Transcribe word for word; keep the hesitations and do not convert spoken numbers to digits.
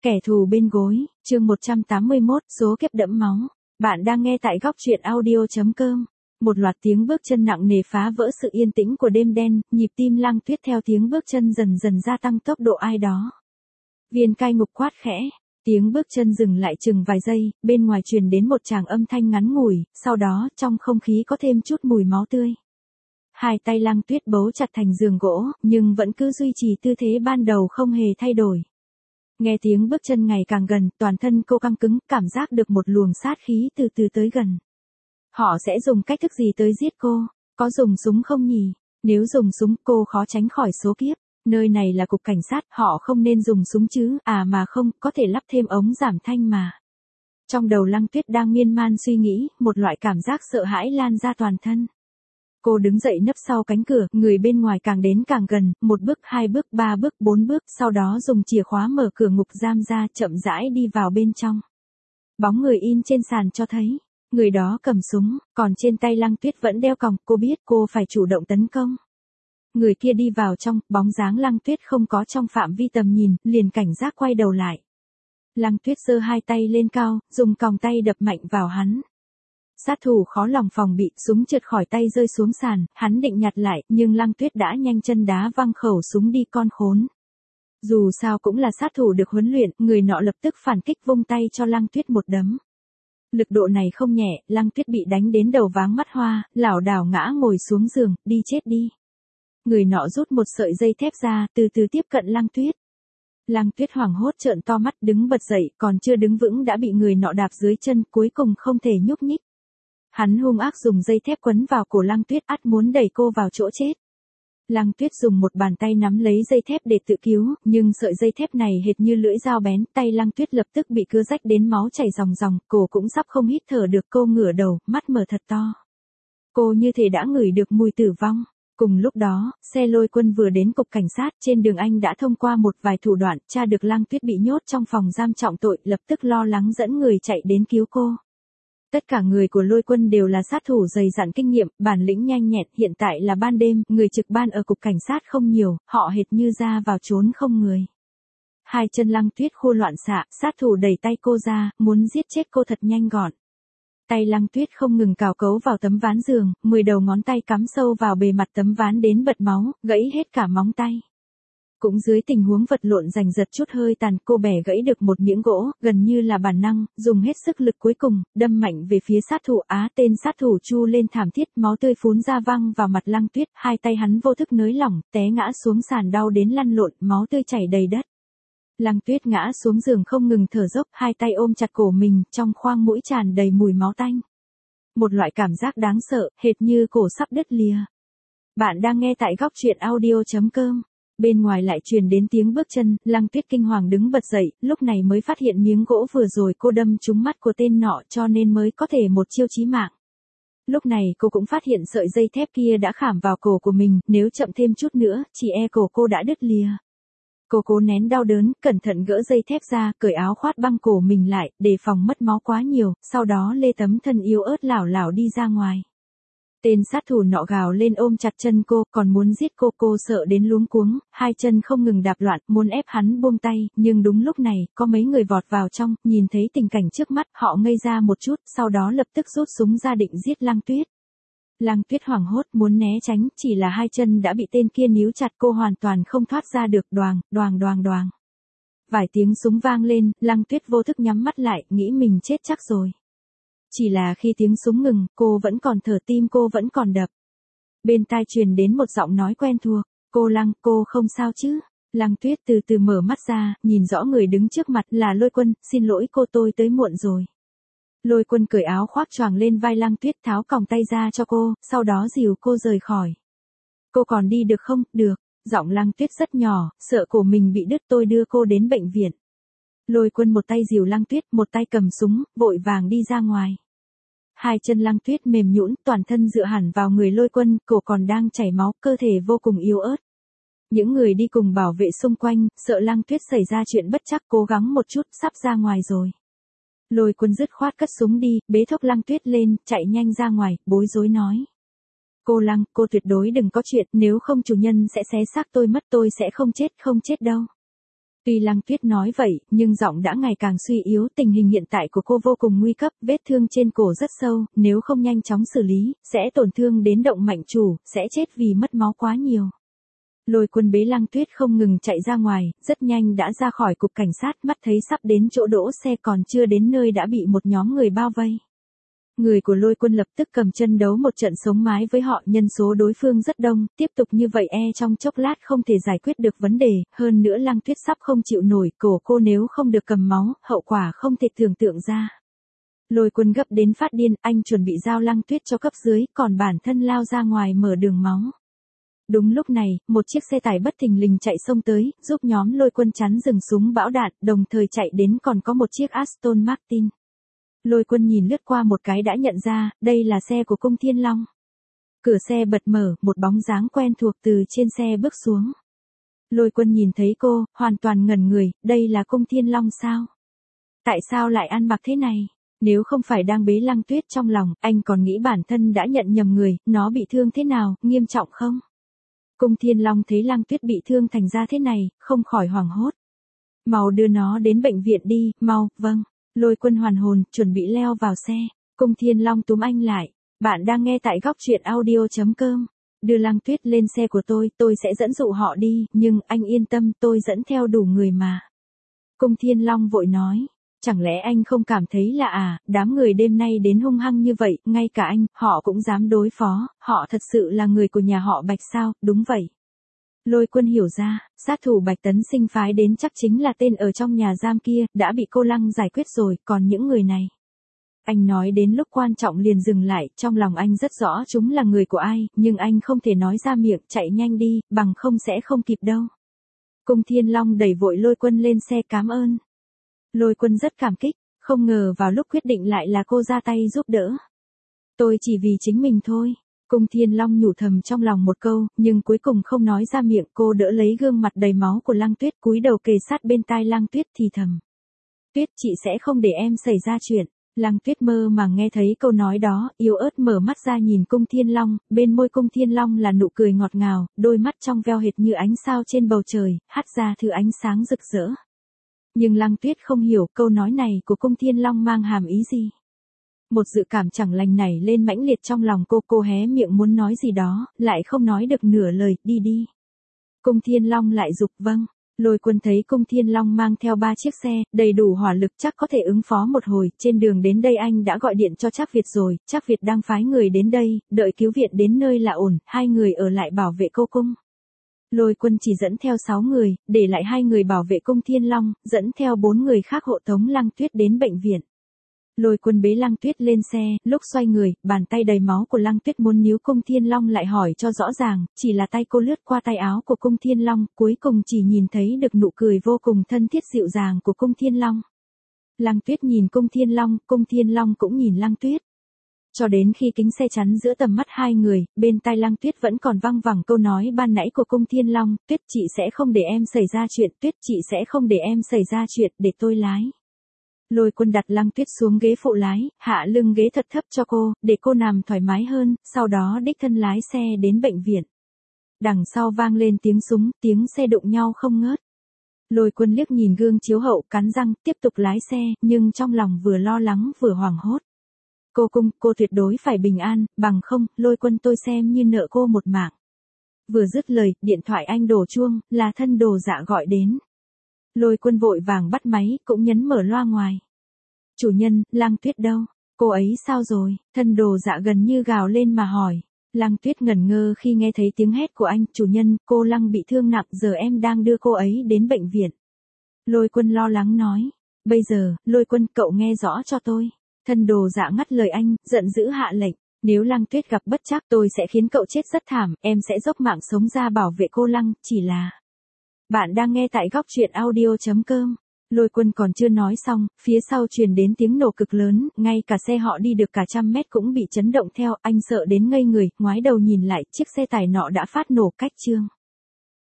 Kẻ thù bên gối, chương một trăm tám mươi mốt, số kiếp đẫm máu. Bạn đang nghe tại góc truyện audio.com. Một loạt tiếng bước chân nặng nề phá vỡ sự yên tĩnh của đêm đen, nhịp tim Lăng Tuyết theo tiếng bước chân dần dần gia tăng tốc độ ai đó. Viên cai ngục quát khẽ, tiếng bước chân dừng lại chừng vài giây, bên ngoài truyền đến một tràng âm thanh ngắn ngủi, sau đó trong không khí có thêm chút mùi máu tươi. Hai tay Lăng Tuyết bấu chặt thành giường gỗ, nhưng vẫn cứ duy trì tư thế ban đầu không hề thay đổi. Nghe tiếng bước chân ngày càng gần, toàn thân cô căng cứng, cảm giác được một luồng sát khí từ từ tới gần. Họ sẽ dùng cách thức gì tới giết cô? Có dùng súng không nhỉ? Nếu dùng súng, cô khó tránh khỏi số kiếp. Nơi này là cục cảnh sát, họ không nên dùng súng chứ, à mà không, có thể lắp thêm ống giảm thanh mà. Trong đầu Lăng Tuyết đang miên man suy nghĩ, một loại cảm giác sợ hãi lan ra toàn thân. Cô đứng dậy nấp sau cánh cửa, người bên ngoài càng đến càng gần, một bước, hai bước, ba bước, bốn bước, sau đó dùng chìa khóa mở cửa ngục giam ra, chậm rãi đi vào bên trong. Bóng người in trên sàn cho thấy, người đó cầm súng, còn trên tay Lăng Tuyết vẫn đeo còng, cô biết cô phải chủ động tấn công. Người kia đi vào trong, bóng dáng Lăng Tuyết không có trong phạm vi tầm nhìn, liền cảnh giác quay đầu lại. Lăng Tuyết giơ hai tay lên cao, dùng còng tay đập mạnh vào hắn. Sát thủ khó lòng phòng bị, súng trượt khỏi tay rơi xuống sàn, hắn định nhặt lại, nhưng Lăng Tuyết đã nhanh chân đá văng khẩu súng đi con khốn. Dù sao cũng là sát thủ được huấn luyện, người nọ lập tức phản kích vung tay cho Lăng Tuyết một đấm. Lực độ này không nhẹ, Lăng Tuyết bị đánh đến đầu váng mắt hoa, lảo đảo ngã ngồi xuống giường, đi chết đi. Người nọ rút một sợi dây thép ra, từ từ tiếp cận Lăng Tuyết. Lăng Tuyết hoảng hốt trợn to mắt đứng bật dậy, còn chưa đứng vững đã bị người nọ đạp dưới chân, cuối cùng không thể nhúc nhích. Hắn hung ác dùng dây thép quấn vào cổ Lăng Tuyết, ắt muốn đẩy cô vào chỗ chết. Lăng Tuyết dùng một bàn tay nắm lấy dây thép để tự cứu, nhưng sợi dây thép này hệt như lưỡi dao bén, tay Lăng Tuyết lập tức bị cứa rách đến máu chảy ròng ròng, cổ cũng sắp không hít thở được, cô ngửa đầu, mắt mở thật to. Cô như thể đã ngửi được mùi tử vong. Cùng lúc đó, xe Lôi Quân vừa đến cục cảnh sát, trên đường anh đã thông qua một vài thủ đoạn, tra được Lăng Tuyết bị nhốt trong phòng giam trọng tội, lập tức lo lắng dẫn người chạy đến cứu cô. Tất cả người của Lôi Quân đều là sát thủ dày dặn kinh nghiệm, bản lĩnh nhanh nhẹn, hiện tại là ban đêm, người trực ban ở cục cảnh sát không nhiều, họ hệt như ra vào trốn không người. Hai chân Lăng Tuyết khô loạn xạ, sát thủ đẩy tay cô ra, muốn giết chết cô thật nhanh gọn. Tay Lăng Tuyết không ngừng cào cấu vào tấm ván giường, mười đầu ngón tay cắm sâu vào bề mặt tấm ván đến bật máu, gãy hết cả móng tay. Cũng dưới tình huống vật lộn giành giật chút hơi tàn, cô bẻ gãy được một miếng gỗ, gần như là bản năng, dùng hết sức lực cuối cùng, đâm mạnh về phía sát thủ. Á, tên sát thủ chu lên thảm thiết, máu tươi phún ra văng vào mặt Lăng Tuyết, hai tay hắn vô thức nới lỏng, té ngã xuống sàn đau đến lăn lộn, máu tươi chảy đầy đất. Lăng Tuyết ngã xuống giường không ngừng thở dốc, hai tay ôm chặt cổ mình, trong khoang mũi tràn đầy mùi máu tanh. Một loại cảm giác đáng sợ, hệt như cổ sắp đứt lìa. Bạn đang nghe tại góc truyện audio.com. Bên ngoài lại truyền đến tiếng bước chân, Lăng Tuyết kinh hoàng đứng bật dậy, lúc này mới phát hiện miếng gỗ vừa rồi cô đâm trúng mắt của tên nọ cho nên mới có thể một chiêu chí mạng. Lúc này cô cũng phát hiện sợi dây thép kia đã khảm vào cổ của mình, nếu chậm thêm chút nữa, chỉ e cổ cô đã đứt lìa. Cô cố nén đau đớn, cẩn thận gỡ dây thép ra, cởi áo khoác băng cổ mình lại, để phòng mất máu quá nhiều, sau đó lê tấm thân yếu ớt lảo lảo đi ra ngoài. Tên sát thủ nọ gào lên ôm chặt chân cô, còn muốn giết cô, cô sợ đến luống cuống, hai chân không ngừng đạp loạn, muốn ép hắn buông tay, nhưng đúng lúc này, có mấy người vọt vào trong, nhìn thấy tình cảnh trước mắt, họ ngây ra một chút, sau đó lập tức rút súng ra định giết Lăng Tuyết. Lăng Tuyết hoảng hốt muốn né tránh, chỉ là hai chân đã bị tên kia níu chặt, cô hoàn toàn không thoát ra được, đoàng, đoàng đoàng đoàng. Vài tiếng súng vang lên, Lăng Tuyết vô thức nhắm mắt lại, nghĩ mình chết chắc rồi. Chỉ là khi tiếng súng ngừng, cô vẫn còn thở, tim cô vẫn còn đập. Bên tai truyền đến một giọng nói quen thuộc, cô Lăng, cô không sao chứ? Lăng Tuyết từ từ mở mắt ra, nhìn rõ người đứng trước mặt là Lôi Quân, xin lỗi cô, tôi tới muộn rồi. Lôi Quân cởi áo khoác choàng lên vai Lăng Tuyết, tháo còng tay ra cho cô, sau đó dìu cô rời khỏi. Cô còn đi được không? Được. Giọng Lăng Tuyết rất nhỏ, sợ cổ mình bị đứt, tôi đưa cô đến bệnh viện. Lôi Quân một tay dìu Lăng Tuyết, một tay cầm súng, vội vàng đi ra ngoài. Hai chân Lăng Tuyết mềm nhũn, toàn thân dựa hẳn vào người Lôi Quân, cổ còn đang chảy máu, cơ thể vô cùng yếu ớt. Những người đi cùng bảo vệ xung quanh, sợ Lăng Tuyết xảy ra chuyện bất trắc, cố gắng một chút, sắp ra ngoài rồi. Lôi Quân dứt khoát cất súng đi, bế thốc Lăng Tuyết lên, chạy nhanh ra ngoài, bối rối nói. Cô Lăng, cô tuyệt đối đừng có chuyện, nếu không chủ nhân sẽ xé xác tôi mất, tôi sẽ không chết, không chết đâu. Tuy Lăng Tuyết nói vậy, nhưng giọng đã ngày càng suy yếu, tình hình hiện tại của cô vô cùng nguy cấp, vết thương trên cổ rất sâu, nếu không nhanh chóng xử lý, sẽ tổn thương đến động mạch chủ, sẽ chết vì mất máu quá nhiều. Lôi Quân bế Lăng Tuyết không ngừng chạy ra ngoài, rất nhanh đã ra khỏi cục cảnh sát, mắt thấy sắp đến chỗ đỗ xe còn chưa đến nơi đã bị một nhóm người bao vây. Người của Lôi Quân lập tức cầm chân đấu một trận sống mái với họ, nhân số đối phương rất đông, tiếp tục như vậy e trong chốc lát không thể giải quyết được vấn đề, hơn nữa Lăng Tuyết sắp không chịu nổi, cổ cô nếu không được cầm máu, hậu quả không thể tưởng tượng ra. Lôi Quân gấp đến phát điên, anh chuẩn bị giao Lăng Tuyết cho cấp dưới, còn bản thân lao ra ngoài mở đường máu. Đúng lúc này, một chiếc xe tải bất thình lình chạy xông tới, giúp nhóm Lôi Quân chắn dừng súng bão đạn, đồng thời chạy đến còn có một chiếc Aston Martin. Lôi Quân nhìn lướt qua một cái đã nhận ra, đây là xe của Cung Thiên Long. Cửa xe bật mở, một bóng dáng quen thuộc từ trên xe bước xuống. Lôi Quân nhìn thấy cô, hoàn toàn ngẩn người, đây là Cung Thiên Long sao? Tại sao lại ăn mặc thế này? Nếu không phải đang bế Lăng Tuyết trong lòng, anh còn nghĩ bản thân đã nhận nhầm người, nó bị thương thế nào, nghiêm trọng không? Cung Thiên Long thấy Lăng Tuyết bị thương thành ra thế này, không khỏi hoảng hốt. Mau đưa nó đến bệnh viện đi, mau, vâng. Lôi Quân hoàn hồn, chuẩn bị leo vào xe. Cung Thiên Long túm anh lại. Bạn đang nghe tại góc truyện audio chấm com. Đưa Lăng Tuyết lên xe của tôi, tôi sẽ dẫn dụ họ đi, nhưng anh yên tâm, tôi dẫn theo đủ người mà. Cung Thiên Long vội nói. Chẳng lẽ anh không cảm thấy lạ à, đám người đêm nay đến hung hăng như vậy, ngay cả anh, họ cũng dám đối phó, họ thật sự là người của nhà họ Bạch sao, đúng vậy. Lôi Quân hiểu ra, sát thủ Bạch Tấn Sinh phái đến chắc chính là tên ở trong nhà giam kia, đã bị cô Lăng giải quyết rồi, còn những người này. Anh nói đến lúc quan trọng liền dừng lại, trong lòng anh rất rõ chúng là người của ai, nhưng anh không thể nói ra miệng, chạy nhanh đi, bằng không sẽ không kịp đâu. Cung Thiên Long đẩy vội Lôi Quân lên xe cảm ơn. Lôi Quân rất cảm kích, không ngờ vào lúc quyết định lại là cô ra tay giúp đỡ. Tôi chỉ vì chính mình thôi. Cung Thiên Long nhủ thầm trong lòng một câu, nhưng cuối cùng không nói ra miệng, cô đỡ lấy gương mặt đầy máu của Lăng Tuyết, cúi đầu kề sát bên tai Lăng Tuyết thì thầm. Tuyết, chị sẽ không để em xảy ra chuyện. Lăng Tuyết mơ màng nghe thấy câu nói đó, yếu ớt mở mắt ra nhìn Cung Thiên Long, bên môi Cung Thiên Long là nụ cười ngọt ngào, đôi mắt trong veo hệt như ánh sao trên bầu trời, hắt ra thứ ánh sáng rực rỡ. Nhưng Lăng Tuyết không hiểu câu nói này của Cung Thiên Long mang hàm ý gì. Một dự cảm chẳng lành nảy lên mãnh liệt trong lòng cô, cô hé miệng muốn nói gì đó, lại không nói được nửa lời, đi đi. Cung Thiên Long lại giục vâng. Lôi Quân thấy Cung Thiên Long mang theo ba chiếc xe, đầy đủ hỏa lực chắc có thể ứng phó một hồi, trên đường đến đây anh đã gọi điện cho Trác Việt rồi, Trác Việt đang phái người đến đây, đợi cứu viện đến nơi là ổn, hai người ở lại bảo vệ cô cung. Lôi Quân chỉ dẫn theo sáu người, để lại hai người bảo vệ Cung Thiên Long, dẫn theo bốn người khác hộ tống Lăng Tuyết đến bệnh viện. Lôi Quân bế Lăng Tuyết lên xe, lúc xoay người, bàn tay đầy máu của Lăng Tuyết muốn níu Cung Thiên Long lại hỏi cho rõ ràng, chỉ là tay cô lướt qua tay áo của Cung Thiên Long, cuối cùng chỉ nhìn thấy được nụ cười vô cùng thân thiết dịu dàng của Cung Thiên Long. Lăng Tuyết nhìn Cung Thiên Long, Cung Thiên Long cũng nhìn Lăng Tuyết. Cho đến khi kính xe chắn giữa tầm mắt hai người, bên tai Lăng Tuyết vẫn còn văng vẳng câu nói ban nãy của Cung Thiên Long, Tuyết chị sẽ không để em xảy ra chuyện, Tuyết chị sẽ không để em xảy ra chuyện, để tôi lái. Lôi Quân đặt Lăng Tuyết xuống ghế phụ lái, hạ lưng ghế thật thấp cho cô, để cô nằm thoải mái hơn, sau đó đích thân lái xe đến bệnh viện. Đằng sau vang lên tiếng súng, tiếng xe đụng nhau không ngớt. Lôi Quân liếc nhìn gương chiếu hậu, cắn răng, tiếp tục lái xe, nhưng trong lòng vừa lo lắng vừa hoảng hốt. Cô Cung, cô tuyệt đối phải bình an, bằng không, Lôi Quân tôi xem như nợ cô một mạng. Vừa dứt lời, điện thoại anh đổ chuông, là Thân Đồ Dạ gọi đến. Lôi Quân vội vàng bắt máy, cũng nhấn mở loa ngoài. Chủ nhân, Lăng Tuyết đâu? Cô ấy sao rồi? Thân Đồ Dạ gần như gào lên mà hỏi. Lăng Tuyết ngẩn ngơ khi nghe thấy tiếng hét của anh. Chủ nhân, cô Lăng bị thương nặng, giờ em đang đưa cô ấy đến bệnh viện. Lôi Quân lo lắng nói. Bây giờ, Lôi Quân, cậu nghe rõ cho tôi. Thân Đồ Dạ ngắt lời anh, giận dữ hạ lệnh. Nếu Lăng Tuyết gặp bất trắc tôi sẽ khiến cậu chết rất thảm, em sẽ dốc mạng sống ra bảo vệ cô Lăng, chỉ là... Bạn đang nghe tại góc truyện audio chấm com. Lôi Quân còn chưa nói xong, phía sau truyền đến tiếng nổ cực lớn, ngay cả xe họ đi được cả trăm mét cũng bị chấn động theo, anh sợ đến ngây người, ngoái đầu nhìn lại, chiếc xe tải nọ đã phát nổ cách chương.